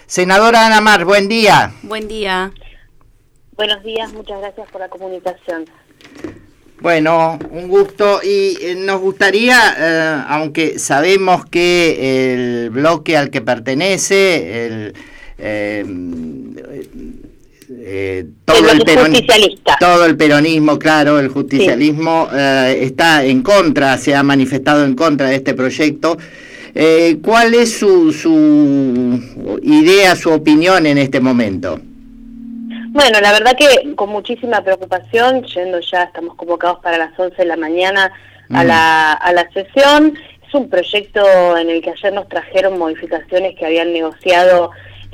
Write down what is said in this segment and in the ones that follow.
Senadora Ana Mar, buen día. Buen día. Buenos días, muchas gracias por la comunicación. Bueno, un gusto y nos gustaría, aunque sabemos que el bloque al que pertenece, todo el peronismo, claro, el justicialismo, sí, está en contra, se ha manifestado en contra de este proyecto. ¿Cuál es su idea, su opinión en este momento? Bueno, la verdad que con muchísima preocupación, estamos convocados para las 11 de la mañana a la sesión. Es un proyecto en el que ayer nos trajeron modificaciones que habían negociado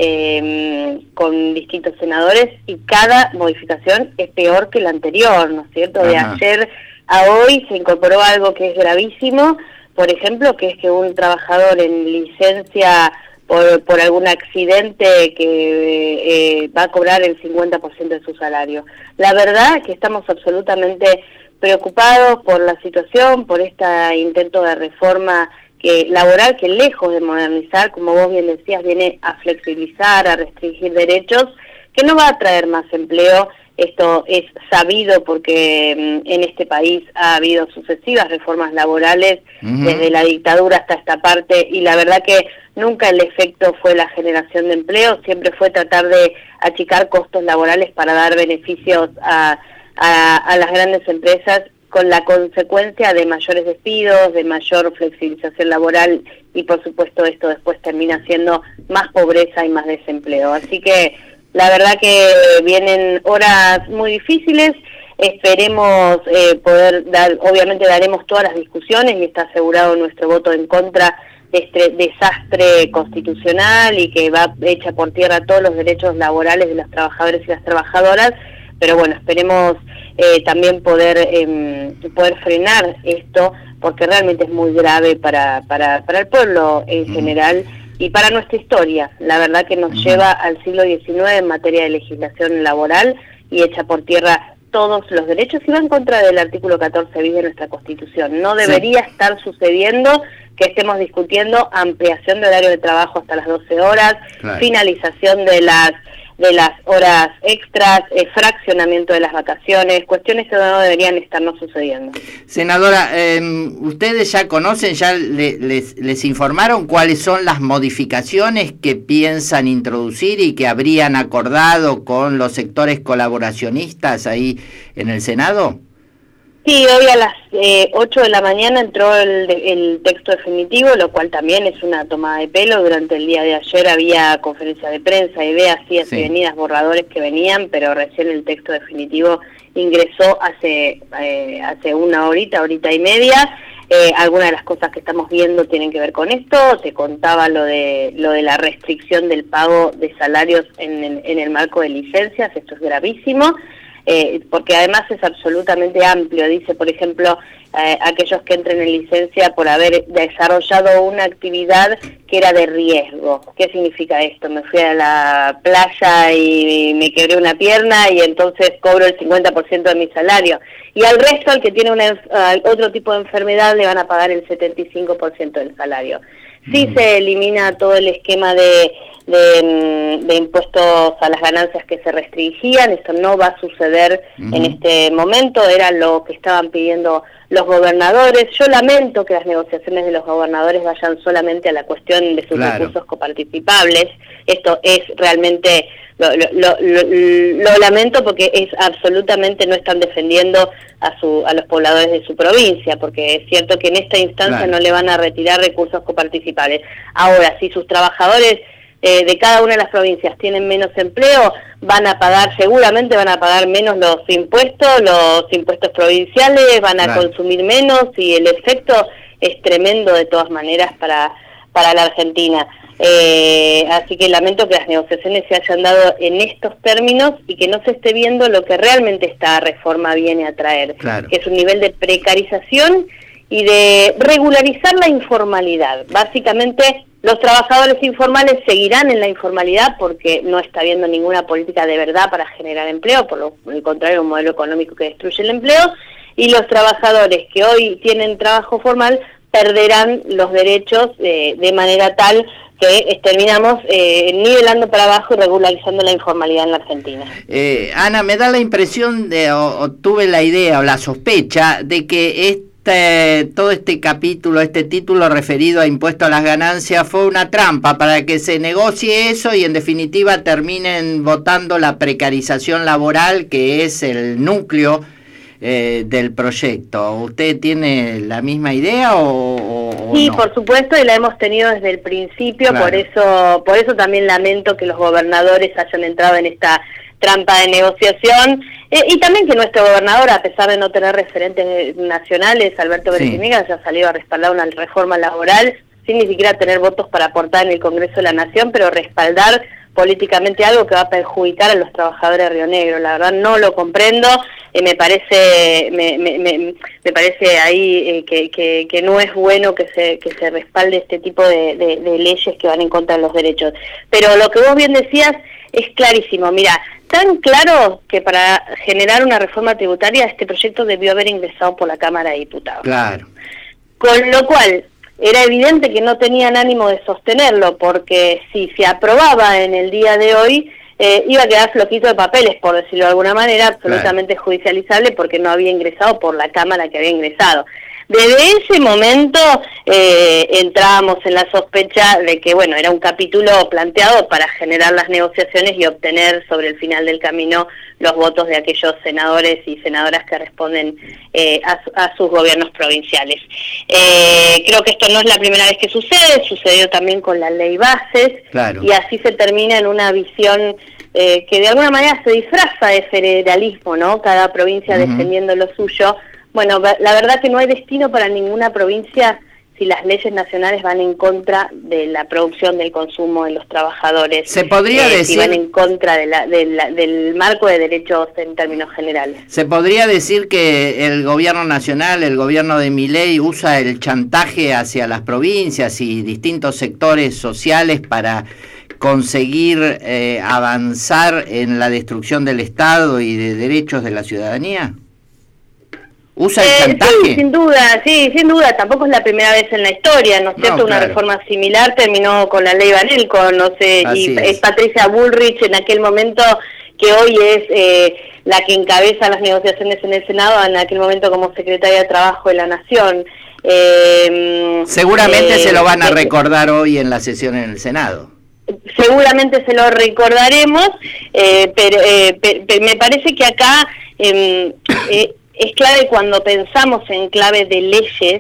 con distintos senadores, y cada modificación es peor que la anterior, ¿no es cierto? De ayer a hoy se incorporó algo que es gravísimo, por ejemplo, que es que un trabajador en licencia por algún accidente que va a cobrar el 50% de su salario. La verdad es que estamos absolutamente preocupados por la situación, por este intento de reforma laboral que, lejos de modernizar, como vos bien decías, viene a flexibilizar, a restringir derechos, que no va a traer más empleo. Esto es sabido porque en este país ha habido sucesivas reformas laborales desde la dictadura hasta esta parte, y la verdad que nunca el efecto fue la generación de empleo, siempre fue tratar de achicar costos laborales para dar beneficios a las grandes empresas, con la consecuencia de mayores despidos, de mayor flexibilización laboral, y por supuesto esto después termina siendo más pobreza y más desempleo. Así que la verdad que vienen horas muy difíciles. Esperemos poder dar, obviamente daremos todas las discusiones y está asegurado nuestro voto en contra de este desastre constitucional y que va echa por tierra todos los derechos laborales de los trabajadores y las trabajadoras. Pero bueno, esperemos también poder frenar esto, porque realmente es muy grave para el pueblo en general y para nuestra historia. La verdad que nos lleva al siglo XIX en materia de legislación laboral y echa por tierra todos los derechos y va en contra del artículo 14 bis de nuestra Constitución. No debería estar sucediendo que estemos discutiendo ampliación de horario de trabajo hasta las 12 horas, finalización de las horas extras, fraccionamiento de las vacaciones, cuestiones que no deberían estarnos sucediendo. Senadora, ustedes ya conocen, ya les informaron cuáles son las modificaciones que piensan introducir y que habrían acordado con los sectores colaboracionistas ahí en el Senado. Sí, hoy a las 8 de la mañana entró el texto definitivo, lo cual también es una tomada de pelo. Durante el día de ayer había conferencia de prensa, ideas, idas y venidas, borradores que venían, pero recién el texto definitivo ingresó hace una horita y media. Algunas de las cosas que estamos viendo tienen que ver con esto. Te contaba lo de la restricción del pago de salarios en el marco de licencias. Esto es gravísimo. Porque además es absolutamente amplio. Dice, por ejemplo, aquellos que entren en licencia por haber desarrollado una actividad que era de riesgo. ¿Qué significa esto? Me fui a la playa y me quebré una pierna y entonces cobro el 50% de mi salario. Y al resto, al que tiene otro tipo de enfermedad, le van a pagar el 75% del salario. Sí se elimina todo el esquema de impuestos a las ganancias que se restringían. Esto no va a suceder en este momento, era lo que estaban pidiendo los gobernadores. Yo lamento que las negociaciones de los gobernadores vayan solamente a la cuestión de sus recursos coparticipables. Esto es realmente, lo lamento, porque es absolutamente, no están defendiendo a los pobladores de su provincia, porque es cierto que en esta instancia no le van a retirar recursos coparticipables. Ahora, si sus trabajadores de cada una de las provincias tienen menos empleo, seguramente van a pagar menos los impuestos provinciales, van a consumir menos, y el efecto es tremendo de todas maneras para la Argentina. Así que lamento que las negociaciones se hayan dado en estos términos y que no se esté viendo lo que realmente esta reforma viene a traer, que es un nivel de precarización y de regularizar la informalidad. Básicamente, los trabajadores informales seguirán en la informalidad porque no está habiendo ninguna política de verdad para generar empleo, por el contrario, un modelo económico que destruye el empleo, y los trabajadores que hoy tienen trabajo formal perderán los derechos de manera tal que terminamos nivelando para abajo y regularizando la informalidad en la Argentina. Ana, me da la impresión o tuve la idea o la sospecha de que todo este capítulo, este título referido a impuesto a las ganancias fue una trampa para que se negocie eso y en definitiva terminen votando la precarización laboral, que es el núcleo del proyecto. ¿Usted tiene la misma idea o sí, no? Por supuesto, y la hemos tenido desde el principio, claro. por eso también lamento que los gobernadores hayan entrado en esta trampa de negociación, y también que nuestro gobernador, a pesar de no tener referentes nacionales, Alberto Berechiga, haya salido a respaldar una reforma laboral sin ni siquiera tener votos para aportar en el Congreso de la Nación, pero respaldar políticamente algo que va a perjudicar a los trabajadores de Río Negro. La verdad no lo comprendo, me parece ahí que no es bueno que se respalde este tipo de leyes que van en contra de los derechos. Pero lo que vos bien decías es clarísimo. Mira, tan claro que para generar una reforma tributaria este proyecto debió haber ingresado por la Cámara de Diputados. Claro. Con lo cual era evidente que no tenían ánimo de sostenerlo, porque si se aprobaba en el día de hoy, iba a quedar flojito de papeles, por decirlo de alguna manera, absolutamente judicializable, porque no había ingresado por la Cámara que había ingresado. Desde ese momento entrábamos en la sospecha de que, bueno, era un capítulo planteado para generar las negociaciones y obtener sobre el final del camino los votos de aquellos senadores y senadoras que responden a sus gobiernos provinciales. Creo que esto no es la primera vez que sucedió también con la ley Bases, claro. Y así se termina en una visión que de alguna manera se disfraza de federalismo, ¿no? Cada provincia defendiendo lo suyo. Bueno, la verdad que no hay destino para ninguna provincia si las leyes nacionales van en contra de la producción, del consumo de los trabajadores. Se podría decir, si van en contra del marco de derechos en términos generales. Se podría decir que el gobierno nacional, el gobierno de Milei, usa el chantaje hacia las provincias y distintos sectores sociales para conseguir avanzar en la destrucción del Estado y de derechos de la ciudadanía. ¿Usa el chantaje? Sí, sin duda, tampoco es la primera vez en la historia, ¿no es cierto? Claro. Una reforma similar terminó con la ley Banelco, no sé, y es Patricia Bullrich en aquel momento, que hoy es la que encabeza las negociaciones en el Senado, en aquel momento como secretaria de Trabajo de la Nación. Seguramente se lo van a recordar hoy en la sesión en el Senado. Seguramente se lo recordaremos, pero me parece que acá es clave cuando pensamos en clave de leyes,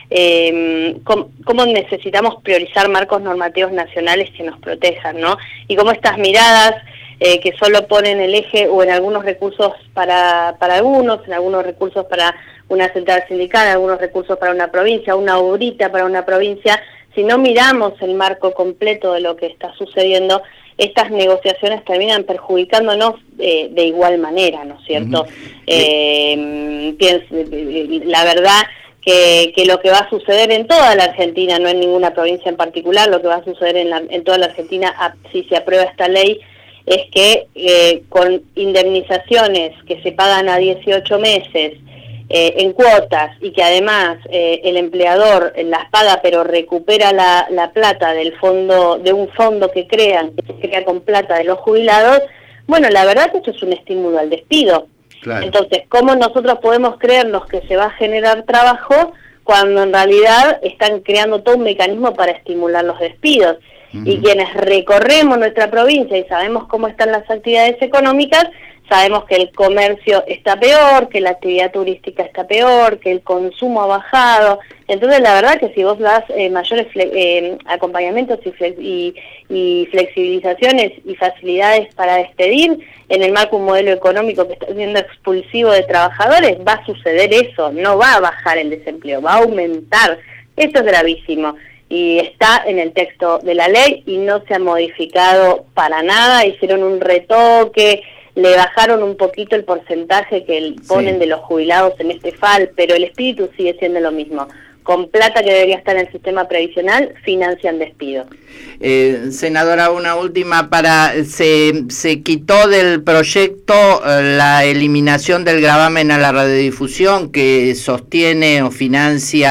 cómo necesitamos priorizar marcos normativos nacionales que nos protejan, ¿no? Y cómo estas miradas que solo ponen el eje o en algunos recursos para algunos, en algunos recursos para una central sindical, en algunos recursos para una provincia, una obrita para una provincia, si no miramos el marco completo de lo que está sucediendo, estas negociaciones terminan perjudicándonos de igual manera, ¿no es cierto? La verdad que lo que va a suceder en toda la Argentina, no en ninguna provincia en particular, lo que va a suceder en toda la Argentina si se aprueba esta ley, es que con indemnizaciones que se pagan a 18 meses, en cuotas, y que además el empleador las paga pero recupera la plata del fondo, de un fondo que se crea con plata de los jubilados, bueno, la verdad que esto es un estímulo al despido. Claro. Entonces, ¿cómo nosotros podemos creernos que se va a generar trabajo cuando en realidad están creando todo un mecanismo para estimular los despidos? Y quienes recorremos nuestra provincia y sabemos cómo están las actividades económicas, sabemos que el comercio está peor, que la actividad turística está peor, que el consumo ha bajado. Entonces, la verdad que si vos das mayores acompañamientos y flexibilizaciones y facilidades para despedir, en el marco de un modelo económico que está siendo expulsivo de trabajadores, va a suceder eso, no va a bajar el desempleo, va a aumentar. Esto es gravísimo. Y está en el texto de la ley y no se ha modificado para nada, hicieron un retoque, le bajaron un poquito el porcentaje que ponen de los jubilados en este FAL, pero el espíritu sigue siendo lo mismo. Con plata que debería estar en el sistema previsional, financian despidos. Senadora, una última se quitó del proyecto la eliminación del gravamen a la radiodifusión que sostiene o financia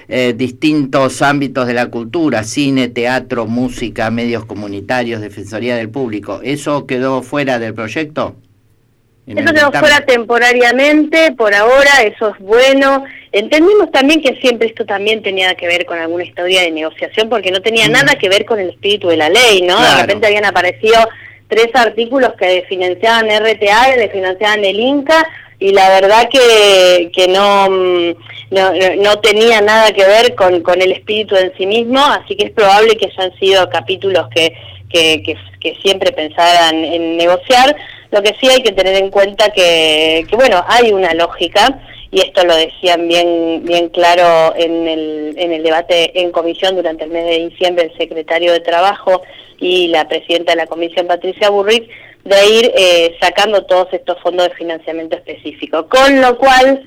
distintos ámbitos de la cultura, cine, teatro, música, medios comunitarios, Defensoría del Público. ¿Eso quedó fuera del proyecto? Eso quedó fuera temporariamente, por ahora, eso es bueno. Entendimos también que siempre esto también tenía que ver con alguna historia de negociación, porque no tenía nada que ver con el espíritu de la ley, ¿no? Claro. De repente habían aparecido 3 artículos que financiaban RTA y financiaban el Inca, y la verdad que no tenía nada que ver con el espíritu en sí mismo, así que es probable que hayan sido capítulos que siempre pensaran en negociar. Lo que sí hay que tener en cuenta que bueno, hay una lógica, y esto lo decían bien claro en el debate en comisión durante el mes de diciembre el secretario de Trabajo y la presidenta de la comisión, Patricia Burrich, de ir sacando todos estos fondos de financiamiento específico, con lo cual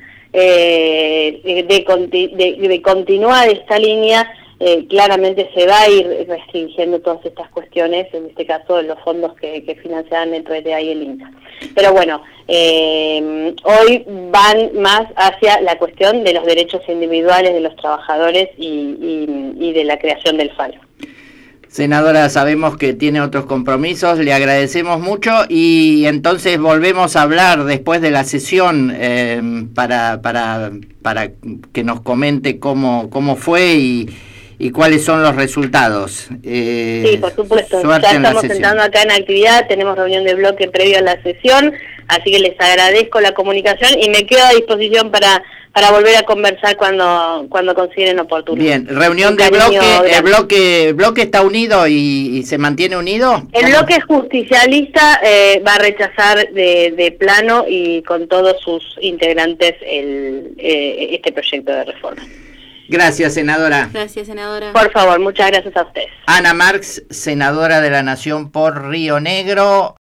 de continuar esta línea, claramente se va a ir restringiendo todas estas cuestiones, en este caso de los fondos que financiaban el RTA y el Inca. Pero bueno, hoy van más hacia la cuestión de los derechos individuales de los trabajadores y de la creación del FALO. Senadora, sabemos que tiene otros compromisos, le agradecemos mucho y entonces volvemos a hablar después de la sesión para que nos comente cómo fue y cuáles son los resultados. Sí, por supuesto. Ya estamos entrando acá en actividad, tenemos reunión de bloque previo a la sesión, así que les agradezco la comunicación y me quedo a disposición para volver a conversar cuando consideren oportuno. Bien, reunión de bloque, ¿el bloque está unido y se mantiene unido? El bloque justicialista va a rechazar de plano y con todos sus integrantes este proyecto de reforma. Gracias, senadora. Gracias, senadora. Por favor, muchas gracias a ustedes. Ana Marx, senadora de la Nación por Río Negro.